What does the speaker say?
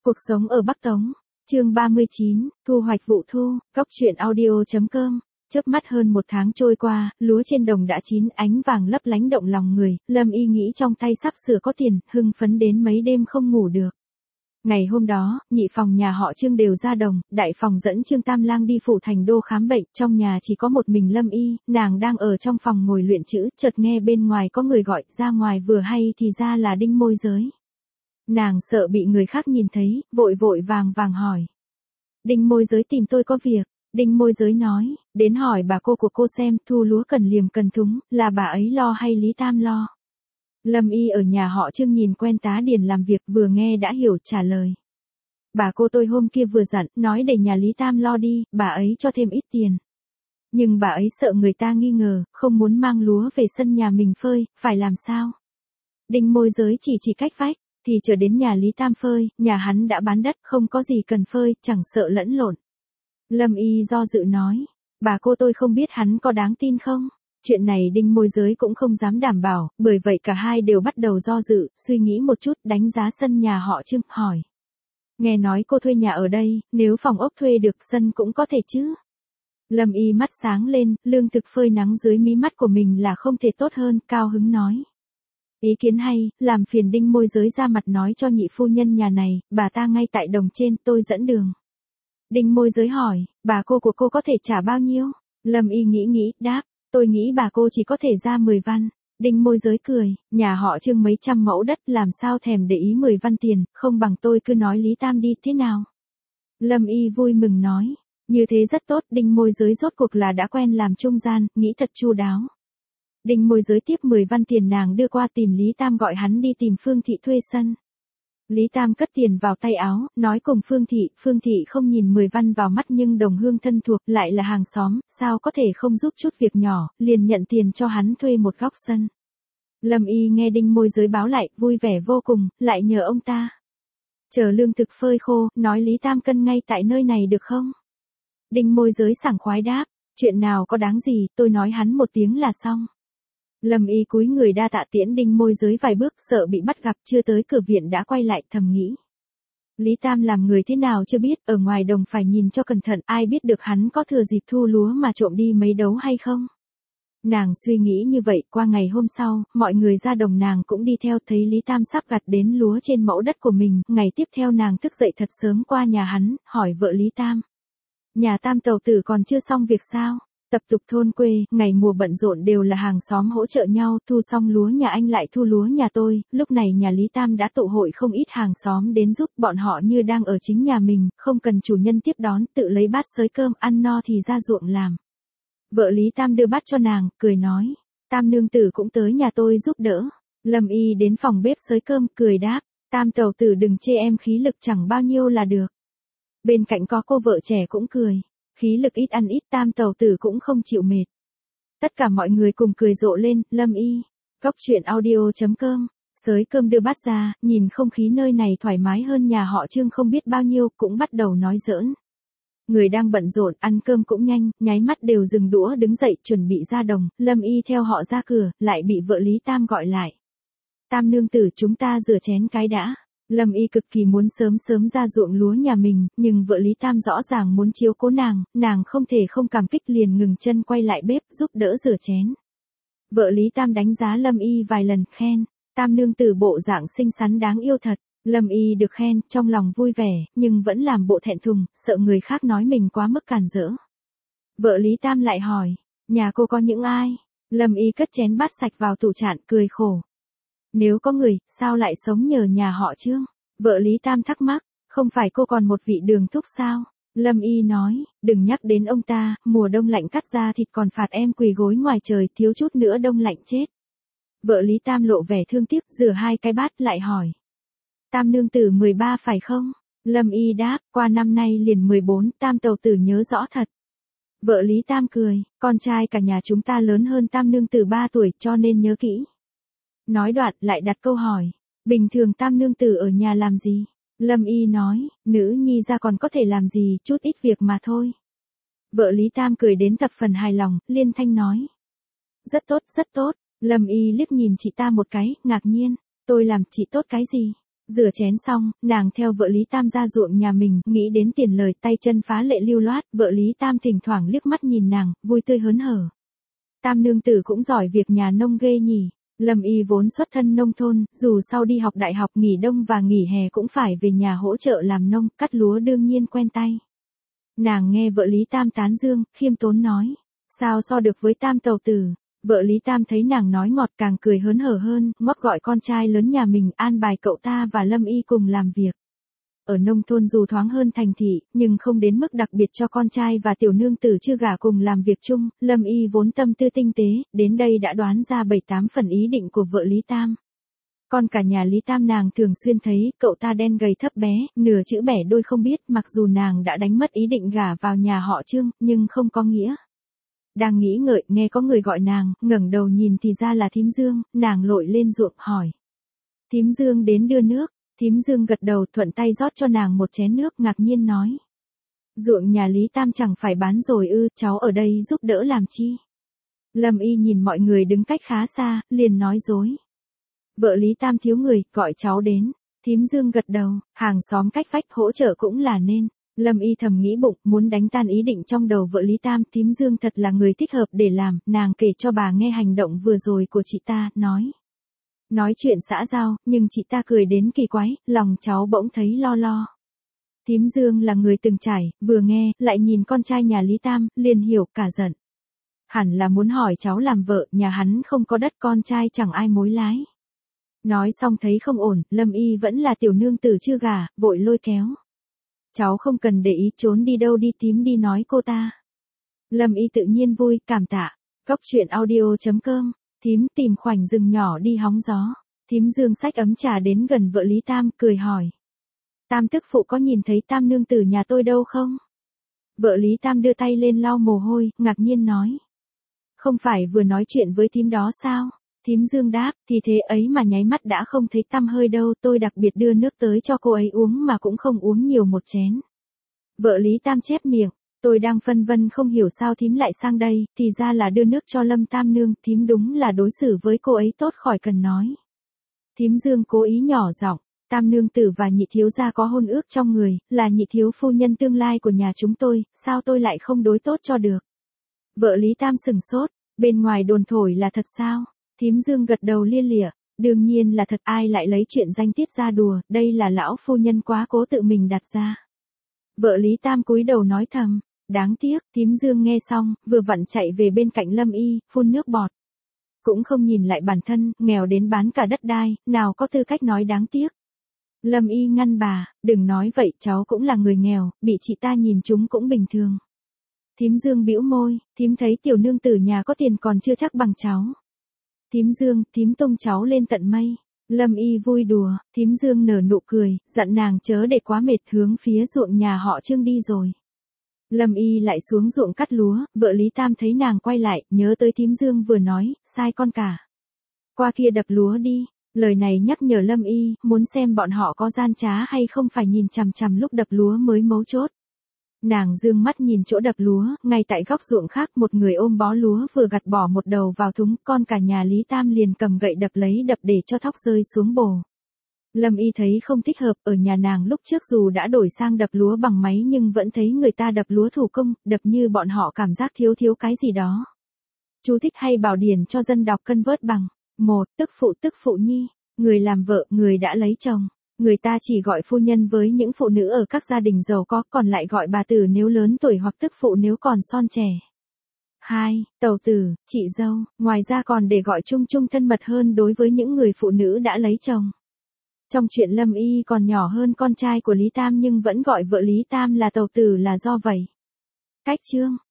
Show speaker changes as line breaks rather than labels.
Cuộc sống ở Bắc Tống, chương 39, thu hoạch vụ thu, góc truyện audio.com. Chớp mắt hơn một tháng trôi qua, lúa trên đồng đã chín, ánh vàng lấp lánh động lòng người, Lâm Y nghĩ trong tay sắp sửa có tiền, hưng phấn đến mấy đêm không ngủ được. Ngày hôm đó, nhị phòng nhà họ Trương đều ra đồng, đại phòng dẫn Trương Tam Lang đi phủ thành đô khám bệnh, trong nhà chỉ có một mình Lâm Y, nàng đang ở trong phòng ngồi luyện chữ, chợt nghe bên ngoài có người gọi, ra ngoài vừa hay thì ra là Đinh Môi Giới. Nàng sợ bị người khác nhìn thấy, vội vội vàng vàng hỏi. Đinh Môi Giới tìm tôi có việc. Đinh Môi Giới nói, đến hỏi bà cô của cô xem, thu lúa cần liềm cần thúng, là bà ấy lo hay Lý Tam lo. Lâm Y ở nhà họ Trương nhìn quen tá điền làm việc, vừa nghe đã hiểu, trả lời. Bà cô tôi hôm kia vừa dặn, nói để nhà Lý Tam lo đi, bà ấy cho thêm ít tiền. Nhưng bà ấy sợ người ta nghi ngờ, không muốn mang lúa về sân nhà mình phơi, phải làm sao? Đinh Môi Giới chỉ cách vách, thì chờ đến nhà Lý Tam phơi, nhà hắn đã bán đất, không có gì cần phơi, chẳng sợ lẫn lộn. Lâm Y do dự nói, bà cô tôi không biết hắn có đáng tin không? Chuyện này Đinh Môi Giới cũng không dám đảm bảo, bởi vậy cả hai đều bắt đầu do dự, suy nghĩ một chút, đánh giá sân nhà họ Trương, hỏi. Nghe nói cô thuê nhà ở đây, nếu phòng ốc thuê được sân cũng có thể chứ? Lâm Y mắt sáng lên, lương thực phơi nắng dưới mí mắt của mình là không thể tốt hơn, cao hứng nói. Ý kiến hay, làm phiền Đinh Môi Giới ra mặt nói cho nhị phu nhân nhà này, bà ta ngay tại đồng trên, tôi dẫn đường. Đinh Môi Giới hỏi, bà cô của cô có thể trả bao nhiêu? Lâm Y nghĩ, đáp, tôi nghĩ bà cô chỉ có thể ra 10 văn. Đinh Môi Giới cười, nhà họ Trương mấy trăm mẫu đất làm sao thèm để ý 10 văn tiền, không bằng tôi cứ nói Lý Tam đi, thế nào? Lâm Y vui mừng nói, như thế rất tốt, Đinh Môi Giới rốt cuộc là đã quen làm trung gian, nghĩ thật chu đáo. Đinh Môi Giới tiếp 10 văn tiền nàng đưa qua tìm Lý Tam, gọi hắn đi tìm Phương Thị thuê sân. Lý Tam cất tiền vào tay áo, nói cùng Phương Thị không nhìn 10 văn vào mắt nhưng đồng hương thân thuộc, lại là hàng xóm, sao có thể không giúp chút việc nhỏ, liền nhận tiền cho hắn thuê một góc sân. Lâm Y nghe Đinh Môi Giới báo lại, vui vẻ vô cùng, lại nhờ ông ta. Chờ lương thực phơi khô, nói Lý Tam cân ngay tại nơi này được không? Đinh Môi Giới sảng khoái đáp, chuyện nào có đáng gì, tôi nói hắn một tiếng là xong. Lâm Y cúi người đa tạ tiễn Đinh Môi Giới vài bước, sợ bị bắt gặp, chưa tới cửa viện đã quay lại, thầm nghĩ. Lý Tam làm người thế nào chưa biết, ở ngoài đồng phải nhìn cho cẩn thận, ai biết được hắn có thừa dịp thu lúa mà trộm đi mấy đấu hay không. Nàng suy nghĩ như vậy, qua ngày hôm sau, mọi người ra đồng nàng cũng đi theo, thấy Lý Tam sắp gặt đến lúa trên mẫu đất của mình, ngày tiếp theo nàng thức dậy thật sớm qua nhà hắn, hỏi vợ Lý Tam. Nhà Tam tàu tử còn chưa xong việc sao? Tập tục thôn quê, ngày mùa bận rộn đều là hàng xóm hỗ trợ nhau, thu xong lúa nhà anh lại thu lúa nhà tôi, lúc này nhà Lý Tam đã tụ hội không ít hàng xóm đến giúp, bọn họ như đang ở chính nhà mình, không cần chủ nhân tiếp đón, tự lấy bát xới cơm, ăn no thì ra ruộng làm. Vợ Lý Tam đưa bát cho nàng, cười nói, Tam nương tử cũng tới nhà tôi giúp đỡ. Lâm Y đến phòng bếp xới cơm, cười đáp, Tam tàu tử đừng chê em khí lực chẳng bao nhiêu là được. Bên cạnh có cô vợ trẻ cũng cười. Khí lực ít ăn ít, Tam tàu tử cũng không chịu mệt. Tất cả mọi người cùng cười rộ lên, Lâm Y. Góc truyện audio.com. Xới cơm đưa bát ra, nhìn không khí nơi này thoải mái hơn nhà họ Trương không biết bao nhiêu, cũng bắt đầu nói giỡn. Người đang bận rộn, ăn cơm cũng nhanh, nháy mắt đều dừng đũa đứng dậy chuẩn bị ra đồng, Lâm Y theo họ ra cửa, lại bị vợ Lý Tam gọi lại. Tam nương tử, chúng ta rửa chén cái đã. Lâm Y cực kỳ muốn sớm ra ruộng lúa nhà mình, nhưng vợ Lý Tam rõ ràng muốn chiếu cố nàng không thể không cảm kích liền ngừng chân quay lại bếp giúp đỡ rửa chén. Vợ Lý Tam đánh giá Lâm Y vài lần, khen, Tam nương tử bộ dạng xinh xắn đáng yêu thật. Lâm Y được khen, trong lòng vui vẻ, nhưng vẫn làm bộ thẹn thùng, sợ người khác nói mình quá mức càn rỡ. Vợ Lý Tam lại hỏi, nhà cô có những ai? Lâm Y cất chén bát sạch vào tủ chạn, cười khổ. Nếu có người, sao lại sống nhờ nhà họ Trương? Vợ Lý Tam thắc mắc, không phải cô còn một vị đường thúc sao? Lâm Y nói, đừng nhắc đến ông ta, mùa đông lạnh cắt da thịt còn phạt em quỳ gối ngoài trời, thiếu chút nữa đông lạnh chết. Vợ Lý Tam lộ vẻ thương tiếc, rửa hai cái bát lại hỏi. Tam nương tử 13 phải không? Lâm Y đáp, qua năm nay liền 14, Tam tàu tử nhớ rõ thật. Vợ Lý Tam cười, con trai cả nhà chúng ta lớn hơn Tam nương tử 3 tuổi cho nên nhớ kỹ. Nói đoạn lại đặt câu hỏi, bình thường Tam nương tử ở nhà làm gì? Lâm Y nói, nữ nhi ra còn có thể làm gì, chút ít việc mà thôi. Vợ Lý Tam cười đến thập phần hài lòng, liên thanh nói. Rất tốt. Lâm Y liếc nhìn chị ta một cái, ngạc nhiên, tôi làm chị tốt cái gì? Rửa chén xong, nàng theo vợ Lý Tam ra ruộng nhà mình, nghĩ đến tiền lời, tay chân phá lệ lưu loát, vợ Lý Tam thỉnh thoảng liếc mắt nhìn nàng, vui tươi hớn hở. Tam nương tử cũng giỏi việc nhà nông ghê nhỉ. Lâm Y vốn xuất thân nông thôn, dù sau đi học đại học nghỉ đông và nghỉ hè cũng phải về nhà hỗ trợ làm nông, cắt lúa đương nhiên quen tay. Nàng nghe vợ Lý Tam tán dương, khiêm tốn nói, sao so được với Tam tàu tử. Vợ Lý Tam thấy nàng nói ngọt càng cười hớn hở hơn, ngót gọi con trai lớn nhà mình an bài cậu ta và Lâm Y cùng làm việc. Ở nông thôn dù thoáng hơn thành thị, nhưng không đến mức đặc biệt cho con trai và tiểu nương tử chưa gả cùng làm việc chung, Lâm Y vốn tâm tư tinh tế, đến đây đã đoán ra 7-8 phần ý định của vợ Lý Tam. Còn cả nhà Lý Tam nàng thường xuyên thấy, cậu ta đen gầy thấp bé, nửa chữ bẻ đôi không biết, mặc dù nàng đã đánh mất ý định gả vào nhà họ Trương, nhưng không có nghĩa. Đang nghĩ ngợi, nghe có người gọi nàng, ngẩng đầu nhìn thì ra là Thím Dương, nàng lội lên ruộng hỏi. Thím Dương đến đưa nước. Thím Dương gật đầu thuận tay rót cho nàng một chén nước, ngạc nhiên nói. Ruộng nhà Lý Tam chẳng phải bán rồi ư, cháu ở đây giúp đỡ làm chi. Lâm Y nhìn mọi người đứng cách khá xa, liền nói dối. Vợ Lý Tam thiếu người, gọi cháu đến. Thím Dương gật đầu, hàng xóm cách vách hỗ trợ cũng là nên. Lâm Y thầm nghĩ bụng, muốn đánh tan ý định trong đầu vợ Lý Tam. Thím Dương thật là người thích hợp để làm, nàng kể cho bà nghe hành động vừa rồi của chị ta, nói. Nói chuyện xã giao, nhưng chị ta cười đến kỳ quái, lòng cháu bỗng thấy lo lo. Thím Dương là người từng trải, vừa nghe, lại nhìn con trai nhà Lý Tam, liền hiểu cả giận. Hẳn là muốn hỏi cháu làm vợ, nhà hắn không có đất con trai chẳng ai mối lái. Nói xong thấy không ổn, Lâm Y vẫn là tiểu nương tử chưa gả, vội lôi kéo. Cháu không cần để ý, trốn đi đâu đi, thím đi nói cô ta. Lâm Y tự nhiên vui, cảm tạ. Cóc truyện audio.com. Thím tìm khoảnh rừng nhỏ đi hóng gió. Thím Dương xách ấm trà đến gần vợ Lý Tam, cười hỏi. Tam tức phụ có nhìn thấy Tam nương tử nhà tôi đâu không? Vợ Lý Tam đưa tay lên lau mồ hôi, ngạc nhiên nói. Không phải vừa nói chuyện với thím đó sao? Thím Dương đáp, thì thế ấy mà nháy mắt đã không thấy tăm hơi đâu, tôi đặc biệt đưa nước tới cho cô ấy uống mà cũng không uống nhiều một chén. Vợ Lý Tam chép miệng. Tôi đang phân vân không hiểu sao thím lại sang đây, thì ra là đưa nước cho Lâm Tam nương, thím đúng là đối xử với cô ấy tốt khỏi cần nói. Thím Dương cố ý nhỏ giọng, Tam nương tử và nhị thiếu gia có hôn ước trong người, là nhị thiếu phu nhân tương lai của nhà chúng tôi, sao tôi lại không đối tốt cho được. Vợ Lý Tam sừng sốt, bên ngoài đồn thổi là thật sao? Thím Dương gật đầu lia lịa, đương nhiên là thật, ai lại lấy chuyện danh tiết ra đùa, đây là lão phu nhân quá cố tự mình đặt ra. Vợ Lý Tam cúi đầu nói thầm. Đáng tiếc, thím Dương nghe xong, vừa vặn chạy về bên cạnh Lâm Y, phun nước bọt. Cũng không nhìn lại bản thân, nghèo đến bán cả đất đai, nào có tư cách nói đáng tiếc. Lâm Y ngăn bà, đừng nói vậy, cháu cũng là người nghèo, bị chị ta nhìn chúng cũng bình thường. Thím Dương bĩu môi, thím thấy tiểu nương tử nhà có tiền còn chưa chắc bằng cháu. Thím Dương, thím tung cháu lên tận mây. Lâm Y vui đùa, thím Dương nở nụ cười, dặn nàng chớ để quá mệt, hướng phía ruộng nhà họ Trương đi rồi. Lâm Y lại xuống ruộng cắt lúa, vợ Lý Tam thấy nàng quay lại, nhớ tới thím Dương vừa nói, sai con cả. Qua kia đập lúa đi, lời này nhắc nhở Lâm Y, muốn xem bọn họ có gian trá hay không phải nhìn chằm chằm lúc đập lúa mới mấu chốt. Nàng dương mắt nhìn chỗ đập lúa, ngay tại góc ruộng khác một người ôm bó lúa vừa gặt bỏ một đầu vào thúng, con cả nhà Lý Tam liền cầm gậy đập lấy đập để cho thóc rơi xuống bồ. Lâm Y thấy không thích hợp, ở nhà nàng lúc trước dù đã đổi sang đập lúa bằng máy nhưng vẫn thấy người ta đập lúa thủ công, đập như bọn họ cảm giác thiếu cái gì đó. Chú thích hay bảo điển cho dân đọc cân vớt bằng. 1. Tức phụ nhi, người làm vợ, người đã lấy chồng. Người ta chỉ gọi phu nhân với những phụ nữ ở các gia đình giàu có, còn lại gọi bà tử nếu lớn tuổi hoặc tức phụ nếu còn son trẻ. 2. Tàu tử, chị dâu, ngoài ra còn để gọi chung thân mật hơn đối với những người phụ nữ đã lấy chồng. Trong chuyện Lâm Y còn nhỏ hơn con trai của Lý Tam nhưng vẫn gọi vợ Lý Tam là tàu tử là do vậy. Cách chương